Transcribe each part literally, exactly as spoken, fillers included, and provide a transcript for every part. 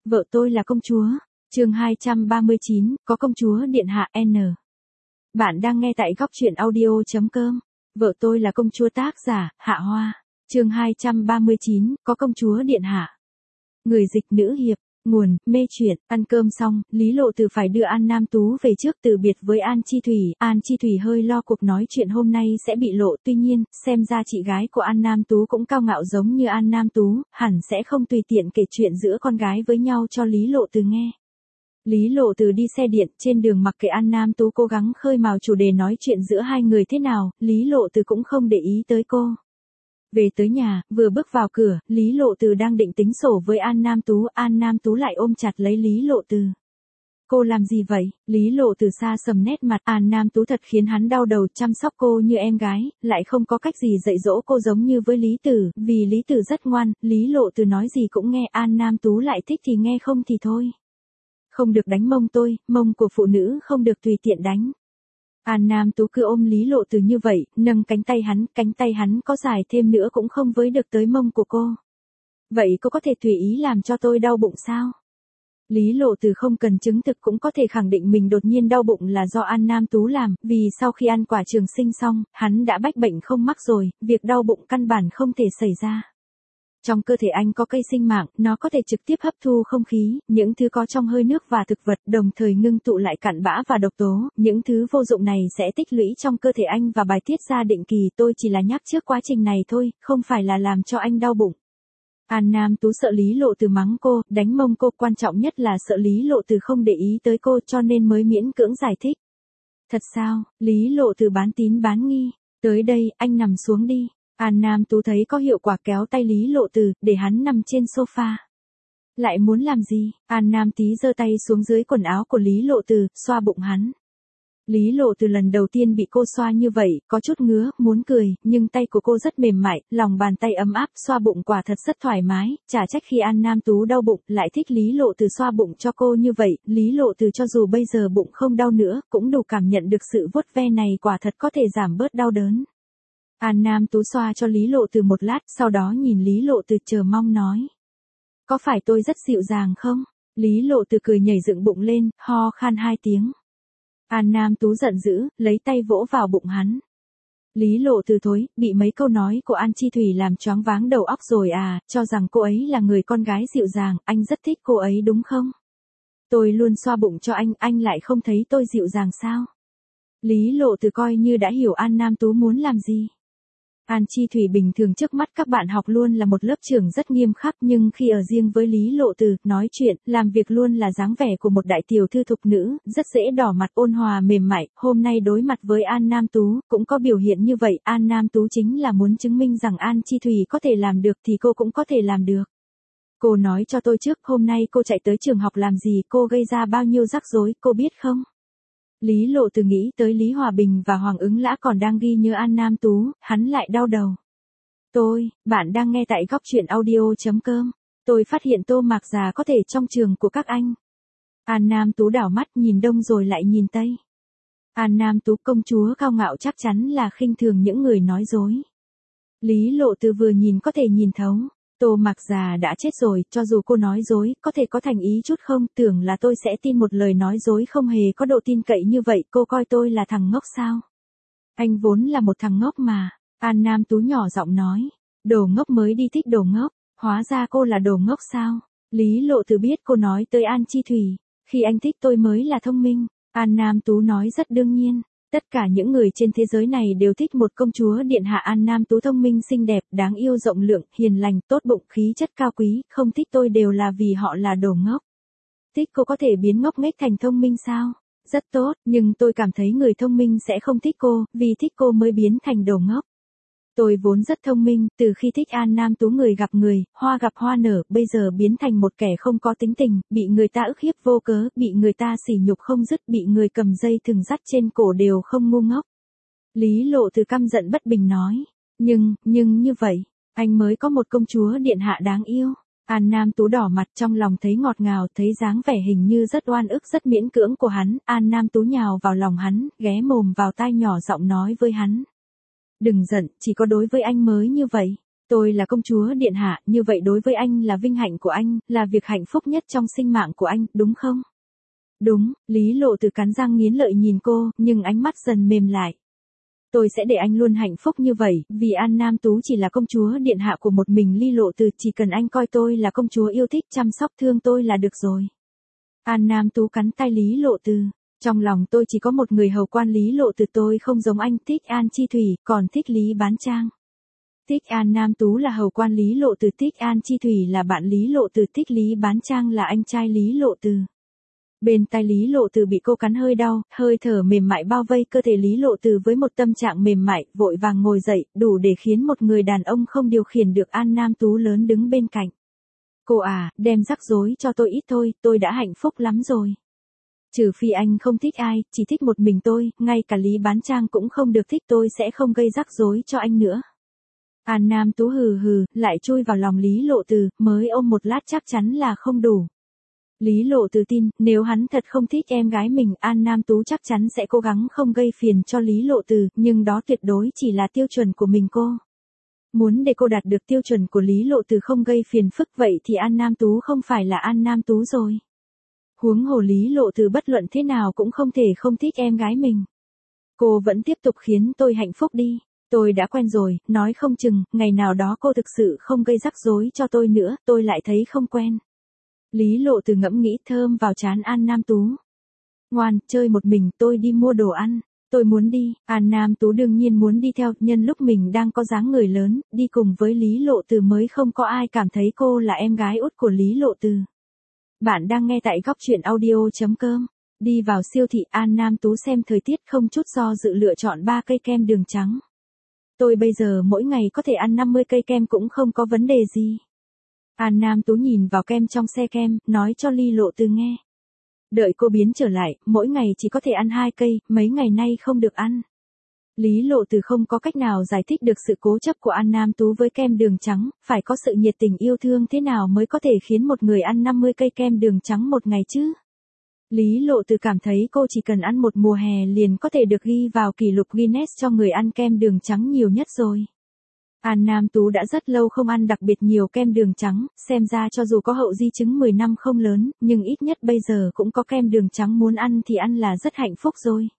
Vợ tôi là công chúa. Chương hai trăm ba mươi chín, có công chúa điện hạ N. Bạn đang nghe tại góc truyện audio chấm com. Vợ tôi là công chúa, tác giả Hạ Hoa. Chương hai trăm ba mươi chín, có công chúa điện hạ. Người dịch nữ hiệp. Nguồn, mê truyện. Ăn cơm xong, Lý Lộ Từ phải đưa An Nam Tú về trước từ biệt với An Chi Thủy. An Chi Thủy hơi lo cuộc nói chuyện hôm nay sẽ bị lộ, tuy nhiên, xem ra chị gái của An Nam Tú cũng cao ngạo giống như An Nam Tú, hẳn sẽ không tùy tiện kể chuyện giữa con gái với nhau cho Lý Lộ Từ nghe. Lý Lộ Từ đi xe điện, trên đường mặc kệ An Nam Tú cố gắng khơi mào chủ đề nói chuyện giữa hai người thế nào, Lý Lộ Từ cũng không để ý tới cô. Về tới nhà, vừa bước vào cửa, Lý Lộ Từ đang định tính sổ với An Nam Tú, An Nam Tú lại ôm chặt lấy Lý Lộ Từ. Cô làm gì vậy? Lý Lộ Từ xa sầm nét mặt, An Nam Tú thật khiến hắn đau đầu, chăm sóc cô như em gái, lại không có cách gì dạy dỗ cô giống như với Lý Tử, vì Lý Tử rất ngoan, Lý Lộ Từ nói gì cũng nghe, An Nam Tú lại thích thì nghe không thì thôi. Không được đánh mông tôi, mông của phụ nữ không được tùy tiện đánh. An Nam Tú cứ ôm Lý Lộ Từ như vậy, nâng cánh tay hắn, cánh tay hắn có dài thêm nữa cũng không với được tới mông của cô. Vậy cô có thể tùy ý làm cho tôi đau bụng sao? Lý Lộ Từ không cần chứng thực cũng có thể khẳng định mình đột nhiên đau bụng là do An Nam Tú làm, vì sau khi ăn quả trường sinh xong, hắn đã bách bệnh không mắc rồi, việc đau bụng căn bản không thể xảy ra. Trong cơ thể anh có cây sinh mạng, nó có thể trực tiếp hấp thu không khí, những thứ có trong hơi nước và thực vật, đồng thời ngưng tụ lại cặn bã và độc tố, những thứ vô dụng này sẽ tích lũy trong cơ thể anh và bài tiết ra định kỳ, tôi chỉ là nhắc trước quá trình này thôi, không phải là làm cho anh đau bụng. An Nam Tú sợ Lý Lộ Từ mắng cô, đánh mông cô, quan trọng nhất là sợ Lý Lộ Từ không để ý tới cô cho nên mới miễn cưỡng giải thích. Thật sao? Lý Lộ Từ bán tín bán nghi. Tới đây, anh nằm xuống đi. An Nam Tú thấy có hiệu quả kéo tay Lý Lộ Từ, để hắn nằm trên sofa. Lại muốn làm gì? An Nam Tí giơ tay xuống dưới quần áo của Lý Lộ Từ, xoa bụng hắn. Lý Lộ Từ lần đầu tiên bị cô xoa như vậy, có chút ngứa, muốn cười, nhưng tay của cô rất mềm mại, lòng bàn tay ấm áp, xoa bụng quả thật rất thoải mái, chả trách khi An Nam Tú đau bụng, lại thích Lý Lộ Từ xoa bụng cho cô như vậy, Lý Lộ Từ cho dù bây giờ bụng không đau nữa, cũng đủ cảm nhận được sự vuốt ve này quả thật có thể giảm bớt đau đớn. An Nam Tú xoa cho Lý Lộ Từ một lát, sau đó nhìn Lý Lộ Từ chờ mong nói. Có phải tôi rất dịu dàng không? Lý Lộ Từ cười nhảy dựng bụng lên, ho khan hai tiếng. An Nam Tú giận dữ, lấy tay vỗ vào bụng hắn. Lý Lộ Từ thối, bị mấy câu nói của An Chi Thủy làm choáng váng đầu óc rồi à, cho rằng cô ấy là người con gái dịu dàng, anh rất thích cô ấy đúng không? Tôi luôn xoa bụng cho anh, anh lại không thấy tôi dịu dàng sao? Lý Lộ Từ coi như đã hiểu An Nam Tú muốn làm gì. An Chi Thủy bình thường trước mắt các bạn học luôn là một lớp trưởng rất nghiêm khắc, nhưng khi ở riêng với Lý Lộ Từ, nói chuyện, làm việc luôn là dáng vẻ của một đại tiểu thư thục nữ, rất dễ đỏ mặt, ôn hòa mềm mại, hôm nay đối mặt với An Nam Tú, cũng có biểu hiện như vậy, An Nam Tú chính là muốn chứng minh rằng An Chi Thủy có thể làm được thì cô cũng có thể làm được. Cô nói cho tôi trước, hôm nay cô chạy tới trường học làm gì, cô gây ra bao nhiêu rắc rối, cô biết không? Lý Lộ Từ nghĩ tới Lý Hòa Bình và Hoàng Ứng Lã còn đang ghi nhớ An Nam Tú, hắn lại đau đầu. Tôi, bạn đang nghe tại góc truyện audio chấm com. Tôi phát hiện Tô Mạc già có thể trong trường của các anh. An Nam Tú đảo mắt nhìn đông rồi lại nhìn tây. An Nam Tú công chúa cao ngạo chắc chắn là khinh thường những người nói dối. Lý Lộ Từ vừa nhìn có thể nhìn thấu. Tô Mạc già đã chết rồi, cho dù cô nói dối, có thể có thành ý chút không, tưởng là tôi sẽ tin một lời nói dối không hề có độ tin cậy như vậy, cô coi tôi là thằng ngốc sao? Anh vốn là một thằng ngốc mà, An Nam Tú nhỏ giọng nói, đồ ngốc mới đi thích đồ ngốc, hóa ra cô là đồ ngốc sao? Lý Lộ Từ biết cô nói tới An Chi Thủy, khi anh thích tôi mới là thông minh, An Nam Tú nói rất đương nhiên. Tất cả những người trên thế giới này đều thích một công chúa điện hạ. An Nam Tú thông minh xinh đẹp, đáng yêu rộng lượng, hiền lành, tốt bụng, khí chất cao quý, không thích tôi đều là vì họ là đồ ngốc. Thích cô có thể biến ngốc nghếch thành thông minh sao? Rất tốt, nhưng tôi cảm thấy người thông minh sẽ không thích cô, vì thích cô mới biến thành đồ ngốc. Tôi vốn rất thông minh, từ khi thích An Nam Tú người gặp người, hoa gặp hoa nở, bây giờ biến thành một kẻ không có tính tình, bị người ta ức hiếp vô cớ, bị người ta sỉ nhục không dứt, bị người cầm dây thừng dắt trên cổ đều không ngu ngốc. Lý Lộ Từ căm giận bất bình nói, nhưng, nhưng như vậy, anh mới có một công chúa điện hạ đáng yêu. An Nam Tú đỏ mặt trong lòng thấy ngọt ngào, thấy dáng vẻ hình như rất oan ức rất miễn cưỡng của hắn, An Nam Tú nhào vào lòng hắn, ghé mồm vào tai nhỏ giọng nói với hắn. Đừng giận, chỉ có đối với anh mới như vậy. Tôi là công chúa điện hạ, như vậy đối với anh là vinh hạnh của anh, là việc hạnh phúc nhất trong sinh mạng của anh, đúng không? Đúng, Lý Lộ Từ cắn răng nghiến lợi nhìn cô, nhưng ánh mắt dần mềm lại. Tôi sẽ để anh luôn hạnh phúc như vậy, vì An Nam Tú chỉ là công chúa điện hạ của một mình Lý Lộ Từ, chỉ cần anh coi tôi là công chúa yêu thích chăm sóc thương tôi là được rồi. An Nam Tú cắn tay Lý Lộ Từ. Trong lòng tôi chỉ có một người hầu quan Lý Lộ Từ, tôi không giống anh, thích An Chi Thủy, còn thích Lý Bán Trang. Thích An Nam Tú là hầu quan Lý Lộ Từ, thích An Chi Thủy là bạn Lý Lộ Từ, thích Lý Bán Trang là anh trai Lý Lộ Từ. Bên tai Lý Lộ Từ bị cô cắn hơi đau, hơi thở mềm mại bao vây cơ thể Lý Lộ Từ với một tâm trạng mềm mại, vội vàng ngồi dậy, đủ để khiến một người đàn ông không điều khiển được An Nam Tú lớn đứng bên cạnh. Cô à, đem rắc rối cho tôi ít thôi, tôi đã hạnh phúc lắm rồi. Trừ phi anh không thích ai, chỉ thích một mình tôi, ngay cả Lý Bán Trang cũng không được thích, tôi sẽ không gây rắc rối cho anh nữa. An Nam Tú hừ hừ, lại chui vào lòng Lý Lộ Từ, mới ôm một lát chắc chắn là không đủ. Lý Lộ Từ tin, nếu hắn thật không thích em gái mình, An Nam Tú chắc chắn sẽ cố gắng không gây phiền cho Lý Lộ Từ, nhưng đó tuyệt đối chỉ là tiêu chuẩn của mình cô. Muốn để cô đạt được tiêu chuẩn của Lý Lộ Từ không gây phiền phức vậy thì An Nam Tú không phải là An Nam Tú rồi. Huống hồ Lý Lộ Từ bất luận thế nào cũng không thể không thích em gái mình. Cô vẫn tiếp tục khiến tôi hạnh phúc đi. Tôi đã quen rồi, nói không chừng, ngày nào đó cô thực sự không gây rắc rối cho tôi nữa, tôi lại thấy không quen. Lý Lộ Từ ngẫm nghĩ thơm vào trán An Nam Tú. Ngoan, chơi một mình, tôi đi mua đồ ăn. Tôi muốn đi, An Nam Tú đương nhiên muốn đi theo, nhân lúc mình đang có dáng người lớn, đi cùng với Lý Lộ Từ mới không có ai cảm thấy cô là em gái út của Lý Lộ Từ. Bạn đang nghe tại góc truyện audio chấm com. Đi vào siêu thị, An Nam Tú xem thời tiết không chút do dự lựa chọn ba cây kem đường trắng. Tôi bây giờ mỗi ngày có thể ăn năm mươi cây kem cũng không có vấn đề gì. An Nam Tú nhìn vào kem trong xe kem, nói cho Lý Lộ Từ nghe. Đợi cô biến trở lại, mỗi ngày chỉ có thể ăn hai cây, mấy ngày nay không được ăn. Lý Lộ Từ không có cách nào giải thích được sự cố chấp của An Nam Tú với kem đường trắng, phải có sự nhiệt tình yêu thương thế nào mới có thể khiến một người ăn năm mươi cây kem đường trắng một ngày chứ. Lý Lộ Từ cảm thấy cô chỉ cần ăn một mùa hè liền có thể được ghi vào kỷ lục Guinness cho người ăn kem đường trắng nhiều nhất rồi. An Nam Tú đã rất lâu không ăn đặc biệt nhiều kem đường trắng, xem ra cho dù có hậu di chứng mười năm không lớn, nhưng ít nhất bây giờ cũng có kem đường trắng muốn ăn thì ăn là rất hạnh phúc rồi.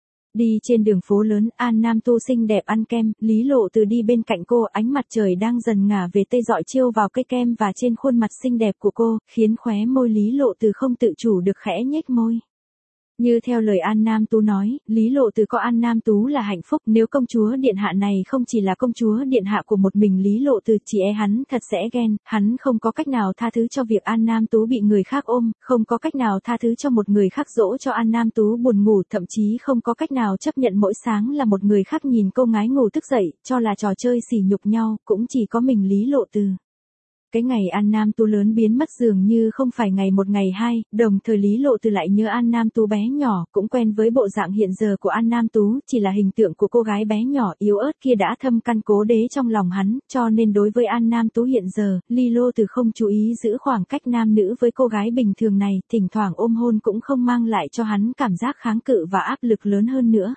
Đi trên đường phố lớn, An Nam Tú xinh đẹp ăn kem, Lý Lộ Từ đi bên cạnh cô, ánh mặt trời đang dần ngả về tây rọi chiếu vào cây kem và trên khuôn mặt xinh đẹp của cô, khiến khóe môi Lý Lộ Từ không tự chủ được khẽ nhếch môi. Như theo lời An Nam Tú nói, Lý Lộ Từ có An Nam Tú là hạnh phúc, nếu công chúa điện hạ này không chỉ là công chúa điện hạ của một mình Lý Lộ Từ, chỉ e hắn thật sẽ ghen, hắn không có cách nào tha thứ cho việc An Nam Tú bị người khác ôm, không có cách nào tha thứ cho một người khác dỗ cho An Nam Tú buồn ngủ, thậm chí không có cách nào chấp nhận mỗi sáng là một người khác nhìn cô ngái ngủ thức dậy, cho là trò chơi sỉ nhục nhau, cũng chỉ có mình Lý Lộ Từ. Cái ngày An Nam Tú lớn biến mất dường như không phải ngày một ngày hai, đồng thời Lý Lộ Từ lại nhớ An Nam Tú bé nhỏ, cũng quen với bộ dạng hiện giờ của An Nam Tú, chỉ là hình tượng của cô gái bé nhỏ yếu ớt kia đã thâm căn cố đế trong lòng hắn, cho nên đối với An Nam Tú hiện giờ, Lý Lộ Từ không chú ý giữ khoảng cách nam nữ với cô gái bình thường này, thỉnh thoảng ôm hôn cũng không mang lại cho hắn cảm giác kháng cự và áp lực lớn hơn nữa.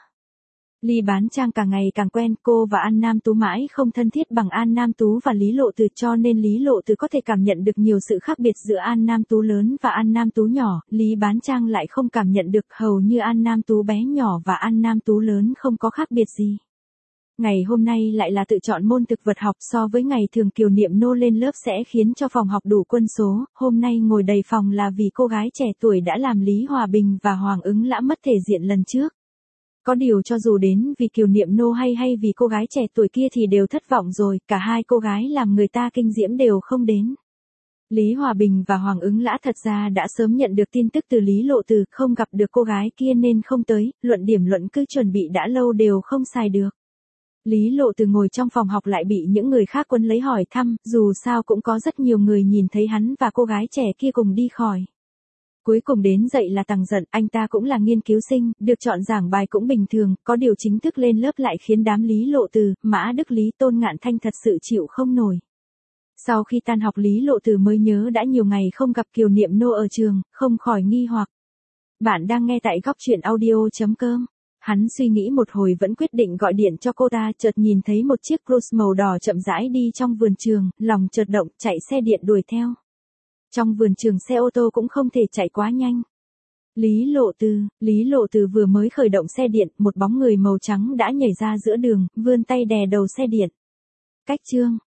Lý Bán Trang càng ngày càng quen, cô và An Nam Tú mãi không thân thiết bằng An Nam Tú và Lý Lộ Từ, cho nên Lý Lộ Từ có thể cảm nhận được nhiều sự khác biệt giữa An Nam Tú lớn và An Nam Tú nhỏ, Lý Bán Trang lại không cảm nhận được, hầu như An Nam Tú bé nhỏ và An Nam Tú lớn không có khác biệt gì. Ngày hôm nay lại là tự chọn môn thực vật học, so với ngày thường Kiều Niệm Nô lên lớp sẽ khiến cho phòng học đủ quân số, hôm nay ngồi đầy phòng là vì cô gái trẻ tuổi đã làm Lý Hòa Bình và Hoàng Ứng Lã mất thể diện lần trước. Có điều cho dù đến vì Kiều Niệm Nô hay hay vì cô gái trẻ tuổi kia thì đều thất vọng rồi, cả hai cô gái làm người ta kinh diễm đều không đến. Lý Hòa Bình và Hoàng Ứng Lã thật ra đã sớm nhận được tin tức từ Lý Lộ Từ, không gặp được cô gái kia nên không tới, luận điểm luận cứ chuẩn bị đã lâu đều không xài được. Lý Lộ Từ ngồi trong phòng học lại bị những người khác quấn lấy hỏi thăm, dù sao cũng có rất nhiều người nhìn thấy hắn và cô gái trẻ kia cùng đi khỏi. Cuối cùng đến dậy là Tằng giận, anh ta cũng là nghiên cứu sinh, được chọn giảng bài cũng bình thường, có điều chính thức lên lớp lại khiến đám Lý Lộ Từ, Mã Đức Lý Tôn Ngạn Thanh thật sự chịu không nổi. Sau khi tan học Lý Lộ Từ mới nhớ đã nhiều ngày không gặp Kiều Niệm Nô ở trường, không khỏi nghi hoặc. Bạn đang nghe tại góc truyện audio chấm com. Hắn suy nghĩ một hồi vẫn quyết định gọi điện cho cô ta, chợt nhìn thấy một chiếc Cruze màu đỏ chậm rãi đi trong vườn trường, lòng chợt động, chạy xe điện đuổi theo. Trong vườn trường xe ô tô cũng không thể chạy quá nhanh. Lý Lộ Tư, Lý Lộ Tư vừa mới khởi động xe điện, một bóng người màu trắng đã nhảy ra giữa đường, vươn tay đè đầu xe điện. Cách chương